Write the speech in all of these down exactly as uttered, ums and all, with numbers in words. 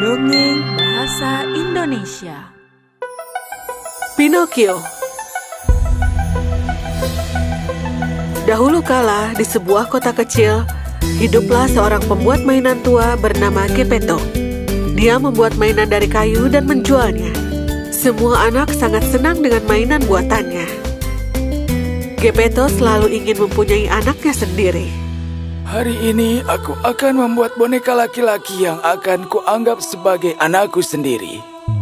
Dongeng Bahasa Indonesia. Pinocchio. Dahulu kala di sebuah kota kecil, hiduplah seorang pembuat mainan tua bernama Geppetto. Dia membuat mainan dari kayu dan menjualnya. Semua anak sangat senang dengan mainan buatannya. Geppetto selalu ingin mempunyai anaknya sendiri. Hari ini aku akan membuat boneka laki-laki yang akan kuanggap sebagai anakku sendiri.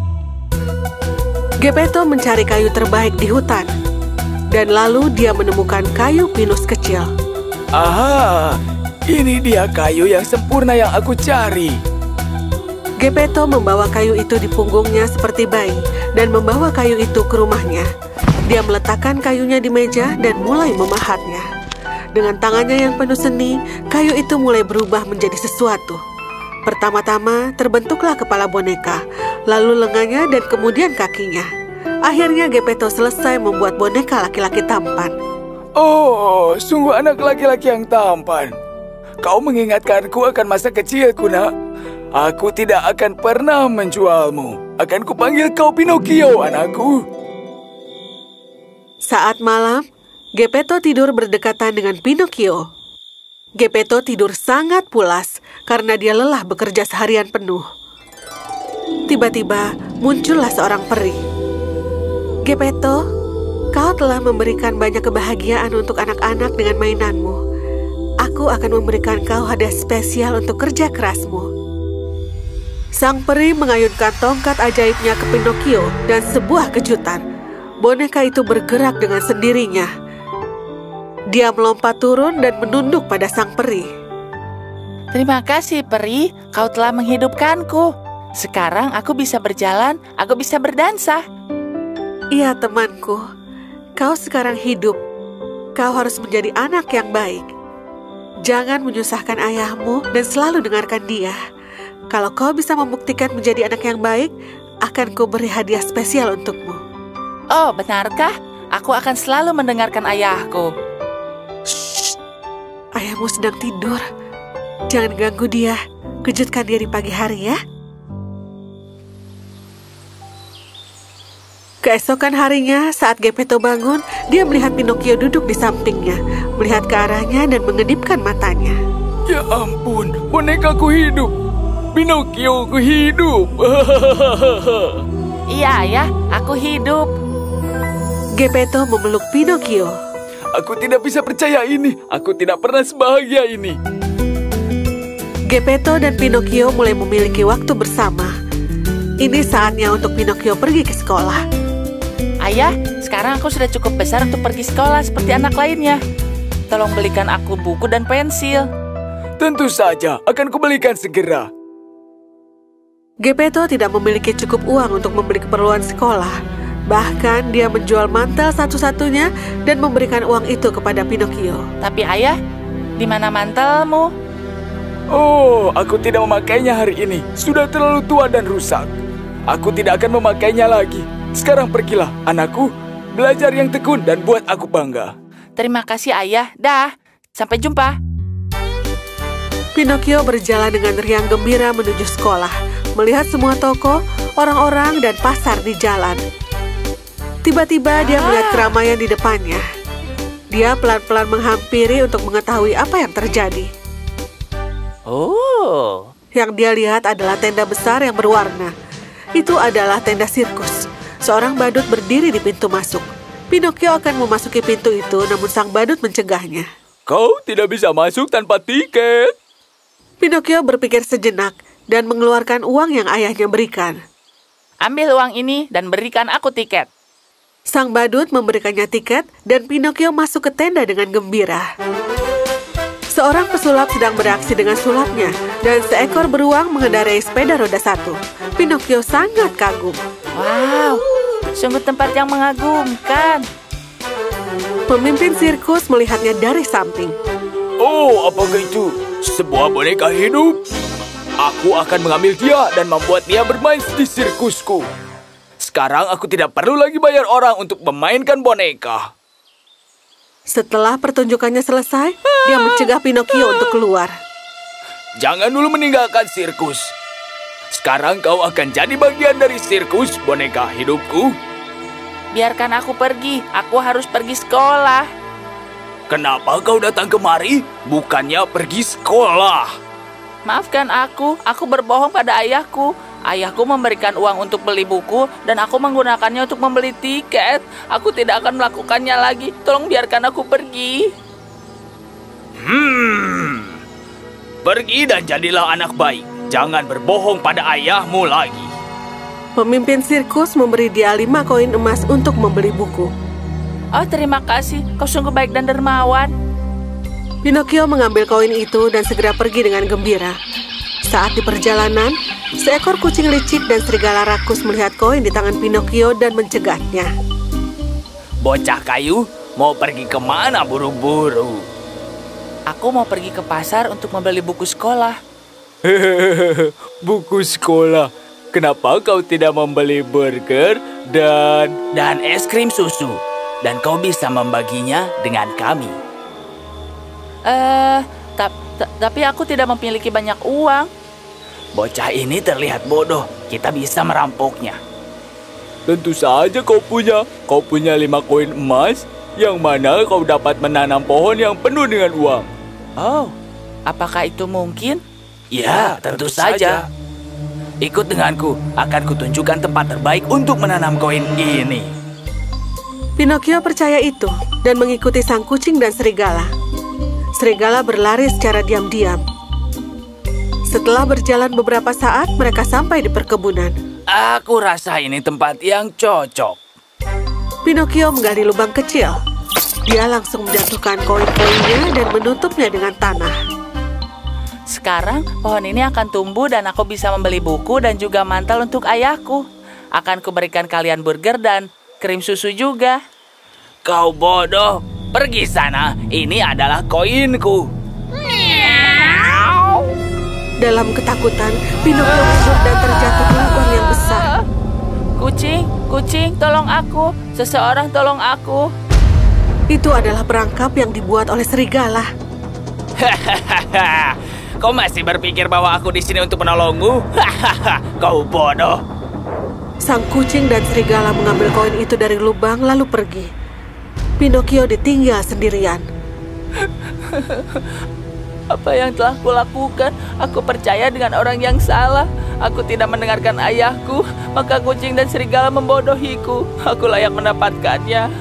Geppetto mencari kayu terbaik di hutan. Dan lalu dia menemukan kayu pinus kecil. Aha, ini dia kayu yang sempurna yang aku cari. Geppetto membawa kayu itu di punggungnya seperti bayi dan membawa kayu itu ke rumahnya. Dia meletakkan kayunya di meja dan mulai memahatnya. Dengan tangannya yang penuh seni, kayu itu mulai berubah menjadi sesuatu. Pertama-tama terbentuklah kepala boneka, lalu lengannya dan kemudian kakinya. Akhirnya Geppetto selesai membuat boneka laki-laki tampan. Oh, sungguh anak laki-laki yang tampan. Kau mengingatkanku akan masa kecilku, nak. Aku tidak akan pernah menjualmu. Akan kupanggil kau Pinocchio, anakku. Saat malam, Geppetto tidur berdekatan dengan Pinocchio. Geppetto tidur sangat pulas karena dia lelah bekerja seharian penuh. Tiba-tiba muncullah seorang peri. Geppetto, kau telah memberikan banyak kebahagiaan untuk anak-anak dengan mainanmu. Aku akan memberikan kau hadiah spesial untuk kerja kerasmu. Sang peri mengayunkan tongkat ajaibnya ke Pinocchio dan sebuah kejutan. Boneka itu bergerak dengan sendirinya. Dia melompat turun dan menunduk pada sang peri. Terima kasih, peri. Kau telah menghidupkanku. Sekarang aku bisa berjalan, aku bisa berdansa. Iya, temanku. Kau sekarang hidup. Kau harus menjadi anak yang baik. Jangan menyusahkan ayahmu dan selalu dengarkan dia. Kalau kau bisa membuktikan menjadi anak yang baik, akan kuberi hadiah spesial untukmu. Oh, benarkah? Aku akan selalu mendengarkan ayahku. Shh, ayahmu sedang tidur. Jangan ganggu dia. Kejutkan dia di pagi hari ya. Keesokan harinya, saat Geppetto bangun, dia melihat Pinocchio duduk di sampingnya, melihat ke arahnya dan mengedipkan matanya. Ya ampun, bonekaku hidup. Pinocchio ku hidup. Iya, ya, aku hidup. Geppetto memeluk Pinocchio. Aku tidak bisa percaya ini. Aku tidak pernah sebahagia ini. Geppetto dan Pinocchio mulai memiliki waktu bersama. Ini saatnya untuk Pinocchio pergi ke sekolah. Ayah, sekarang aku sudah cukup besar untuk pergi sekolah seperti anak lainnya. Tolong belikan aku buku dan pensil. Tentu saja, akan kubelikan segera. Geppetto tidak memiliki cukup uang untuk membeli keperluan sekolah. Bahkan dia menjual mantel satu-satunya dan memberikan uang itu kepada Pinocchio. Tapi ayah, di mana mantelmu? Oh, aku tidak memakainya hari ini. Sudah terlalu tua dan rusak. Aku tidak akan memakainya lagi. Sekarang pergilah, anakku. Belajar yang tekun dan buat aku bangga. Terima kasih ayah. Dah, sampai jumpa. Pinocchio berjalan dengan riang gembira menuju sekolah, melihat semua toko, orang-orang, dan pasar di jalan. Tiba-tiba dia melihat keramaian di depannya. Dia pelan-pelan menghampiri untuk mengetahui apa yang terjadi. Oh. Yang dia lihat adalah tenda besar yang berwarna. Itu adalah tenda sirkus. Seorang badut berdiri di pintu masuk. Pinocchio akan memasuki pintu itu, namun sang badut mencegahnya. Kau tidak bisa masuk tanpa tiket. Pinocchio berpikir sejenak dan mengeluarkan uang yang ayahnya berikan. Ambil uang ini dan berikan aku tiket. Sang badut memberikannya tiket dan Pinocchio masuk ke tenda dengan gembira. Seorang pesulap sedang beraksi dengan sulapnya dan seekor beruang mengendarai sepeda roda satu. Pinocchio sangat kagum. Wow, sungguh tempat yang mengagumkan. Pemimpin sirkus melihatnya dari samping. Oh, apakah itu? Sebuah boneka hidup? Aku akan mengambil dia dan membuat dia bermain di sirkusku. Sekarang aku tidak perlu lagi bayar orang untuk memainkan boneka. Setelah pertunjukannya selesai, dia mencegah Pinocchio untuk keluar. Jangan dulu meninggalkan sirkus. Sekarang kau akan jadi bagian dari sirkus boneka hidupku. Biarkan aku pergi, aku harus pergi sekolah. Kenapa kau datang kemari? Bukannya pergi sekolah. Maafkan aku, aku berbohong pada ayahku. Ayahku memberikan uang untuk beli buku dan aku menggunakannya untuk membeli tiket. Aku tidak akan melakukannya lagi. Tolong biarkan aku pergi. Hmm. Pergi dan jadilah anak baik. Jangan berbohong pada ayahmu lagi. Pemimpin sirkus memberi dia lima koin emas untuk membeli buku. Oh, terima kasih. Kau sungguh baik dan dermawan. Pinocchio mengambil koin itu dan segera pergi dengan gembira. Saat di perjalanan, seekor kucing licik dan serigala rakus melihat koin di tangan Pinocchio dan mencegatnya. Bocah kayu, mau pergi kemana buru-buru? Aku mau pergi ke pasar untuk membeli buku sekolah. Hehehe, buku sekolah. Kenapa kau tidak membeli burger dan... Dan es krim susu? Dan kau bisa membaginya dengan kami. Eh, ta ta tapi aku tidak memiliki banyak uang. Bocah ini terlihat bodoh. Kita bisa merampoknya. Tentu saja kau punya. Kau punya lima koin emas, yang mana kau dapat menanam pohon yang penuh dengan uang. Oh, apakah itu mungkin? Ya, tentu saja. Ikut denganku, akan kutunjukkan tempat terbaik untuk menanam koin ini. Pinocchio percaya itu dan mengikuti sang kucing dan serigala. Serigala berlari secara diam-diam. Setelah berjalan beberapa saat, mereka sampai di perkebunan. Aku rasa ini tempat yang cocok. Pinocchio menggali lubang kecil. Dia langsung menjatuhkan koin-koinnya dan menutupnya dengan tanah. Sekarang pohon ini akan tumbuh dan aku bisa membeli buku dan juga mantel untuk ayahku. Akan kuberikan kalian burger dan krim susu juga. Kau bodoh. Pergi sana. Ini adalah koinku. Dalam ketakutan, Pinocchio mundur dan terjatuh ke lubang yang besar. Kucing, kucing, tolong aku. Seseorang tolong aku. Itu adalah perangkap yang dibuat oleh serigala. Hahaha. Kau masih berpikir bahwa aku di sini untuk menolongmu? Hahaha. Kau bodoh. Sang kucing dan serigala mengambil koin itu dari lubang lalu pergi. Pinocchio ditinggal sendirian. Apa yang telah kulakukan? Aku percaya dengan orang yang salah. Aku tidak mendengarkan ayahku, maka kucing dan serigala membodohiku. Aku layak mendapatkannya.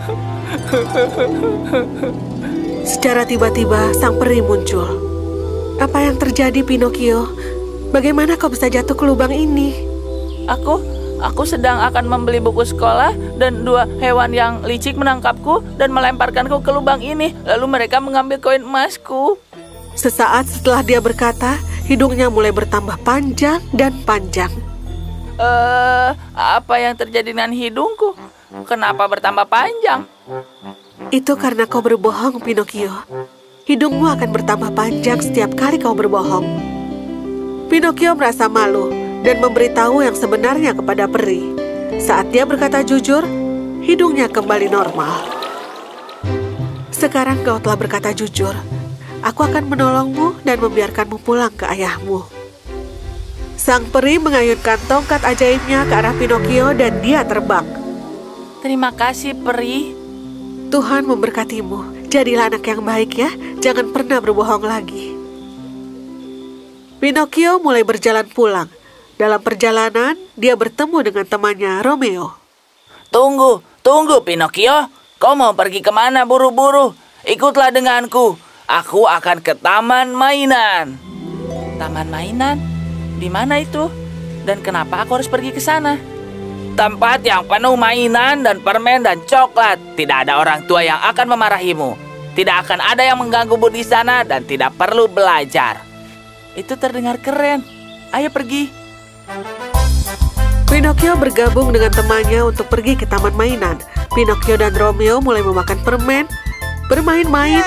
Secara tiba-tiba, sang peri muncul. Apa yang terjadi, Pinocchio? Bagaimana kau bisa jatuh ke lubang ini? Aku, aku sedang akan membeli buku sekolah dan dua hewan yang licik menangkapku dan melemparkanku ke lubang ini. Lalu mereka mengambil koin emasku. Sesaat setelah dia berkata, hidungnya mulai bertambah panjang dan panjang. Eh, uh, apa yang terjadi dengan hidungku? Kenapa bertambah panjang? Itu karena kau berbohong, Pinocchio. Hidungmu akan bertambah panjang setiap kali kau berbohong. Pinocchio merasa malu dan memberitahu yang sebenarnya kepada peri. Saat dia berkata jujur, hidungnya kembali normal. Sekarang kau telah berkata jujur. Aku akan menolongmu dan membiarkanmu pulang ke ayahmu. Sang peri mengayunkan tongkat ajaibnya ke arah Pinocchio dan dia terbang. Terima kasih, peri. Tuhan memberkatimu. Jadilah anak yang baik ya. Jangan pernah berbohong lagi. Pinocchio mulai berjalan pulang. Dalam perjalanan, dia bertemu dengan temannya, Romeo. Tunggu, tunggu Pinocchio. Kau mau pergi kemana buru-buru? Ikutlah denganku. Aku akan ke taman mainan. Taman mainan? Di mana itu? Dan kenapa aku harus pergi ke sana? Tempat yang penuh mainan dan permen dan coklat. Tidak ada orang tua yang akan memarahimu. Tidak akan ada yang mengganggumu di sana dan tidak perlu belajar. Itu terdengar keren. Ayo pergi. Pinocchio bergabung dengan temannya untuk pergi ke taman mainan. Pinocchio dan Romeo mulai memakan permen, bermain-main.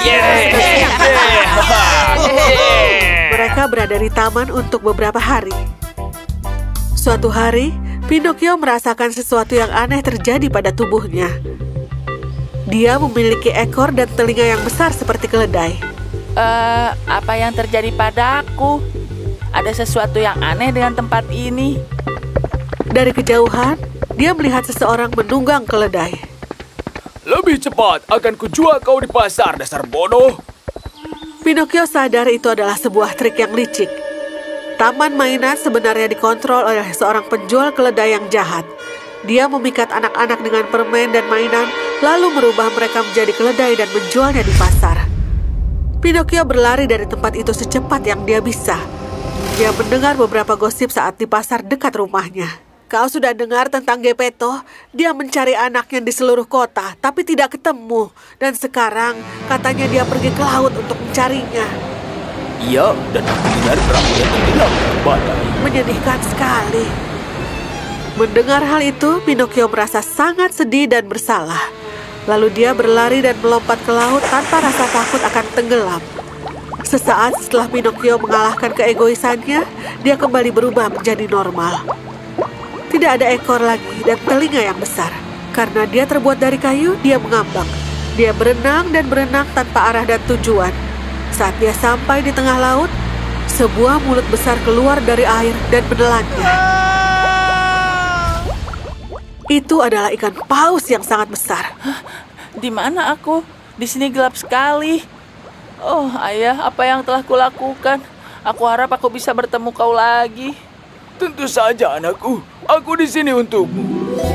Mereka berada di taman untuk beberapa hari. Suatu hari, Pinocchio merasakan sesuatu yang aneh terjadi pada tubuhnya. Dia memiliki ekor dan telinga yang besar seperti keledai. Uh, apa yang terjadi padaku? ada sesuatu yang aneh dengan tempat ini. Dari kejauhan, dia melihat seseorang menunggang keledai. Lebih cepat akan kujual kau di pasar, dasar bodoh. Pinocchio sadar itu adalah sebuah trik yang licik. Taman mainan sebenarnya dikontrol oleh seorang penjual keledai yang jahat. Dia memikat anak-anak dengan permen dan mainan, lalu merubah mereka menjadi keledai dan menjualnya di pasar. Pinocchio berlari dari tempat itu secepat yang dia bisa. Dia mendengar beberapa gosip saat di pasar dekat rumahnya. Kau sudah dengar tentang Geppetto? Dia mencari anaknya di seluruh kota, tapi tidak ketemu. Dan sekarang katanya dia pergi ke laut untuk mencarinya. Iya, dan aku dengar perahunya tenggelam ke badai. Menyedihkan sekali. Mendengar hal itu, Pinocchio merasa sangat sedih dan bersalah. Lalu dia berlari dan melompat ke laut tanpa rasa takut akan tenggelam. Sesaat setelah Pinocchio mengalahkan keegoisannya, dia kembali berubah menjadi normal. Tidak ada ekor lagi dan telinga yang besar. Karena dia terbuat dari kayu, dia mengambang. Dia berenang dan berenang tanpa arah dan tujuan. Saat dia sampai di tengah laut, sebuah mulut besar keluar dari air dan menelannya. Itu adalah ikan paus yang sangat besar. Di mana aku? Di sini gelap sekali. Oh, ayah, apa yang telah kulakukan? Aku harap aku bisa bertemu kau lagi. Tentu saja, anakku. Aku di sini untukmu.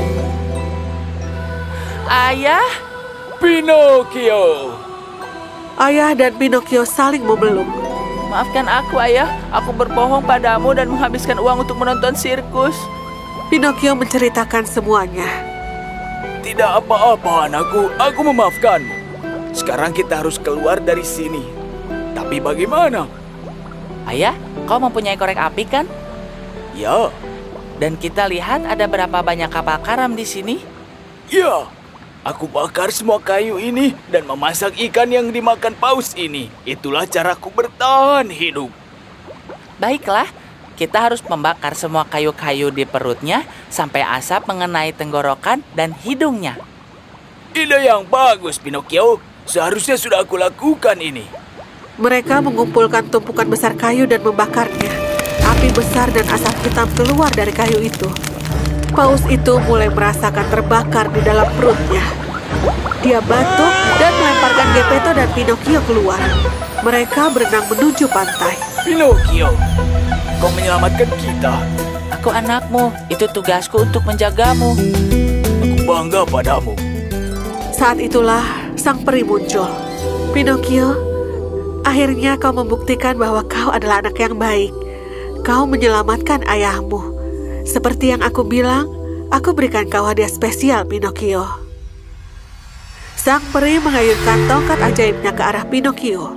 Ayah? Pinocchio. Ayah dan Pinocchio saling memeluk. Maafkan aku, ayah. Aku berbohong padamu dan menghabiskan uang untuk menonton sirkus. Pinocchio menceritakan semuanya. Tidak apa-apa, anakku. Aku memaafkanmu. Sekarang kita harus keluar dari sini. Tapi bagaimana? Ayah, kau mempunyai korek api kan? Ya, Dan kita lihat ada berapa banyak kapal karam di sini. ya. Aku bakar semua kayu ini dan memasak ikan yang dimakan paus ini. Itulah caraku bertahan hidup. Baiklah, kita harus membakar semua kayu-kayu di perutnya sampai asap mengenai tenggorokan dan hidungnya. Ide yang bagus, Pinocchio. Seharusnya sudah aku lakukan ini. Mereka mengumpulkan tumpukan besar kayu dan membakarnya. Api besar dan asap hitam keluar dari kayu itu. Paus itu mulai merasakan terbakar di dalam perutnya. Dia batuk dan melemparkan Geppetto dan Pinocchio keluar. Mereka berenang menuju pantai. Pinocchio, kau menyelamatkan kita. Aku anakmu, itu tugasku untuk menjagamu. Aku bangga padamu. Saat itulah sang peri muncul. Pinocchio, akhirnya kau membuktikan bahwa kau adalah anak yang baik. Kau menyelamatkan ayahmu. Seperti yang aku bilang, aku berikan kau hadiah spesial, Pinocchio. Sang peri mengayunkan tongkat ajaibnya ke arah Pinocchio.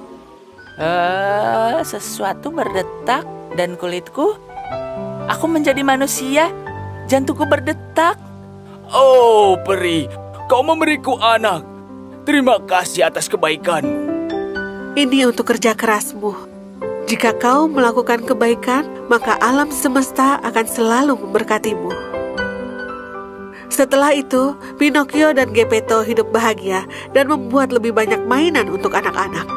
Eh, sesuatu berdetak dan kulitku. Aku menjadi manusia. Jantungku berdetak. Oh, peri, kau memberiku anak. Terima kasih atas kebaikanmu. Ini untuk kerja kerasmu. Jika kau melakukan kebaikan, maka alam semesta akan selalu memberkatimu. Setelah itu, Pinocchio dan Geppetto hidup bahagia dan membuat lebih banyak mainan untuk anak-anak.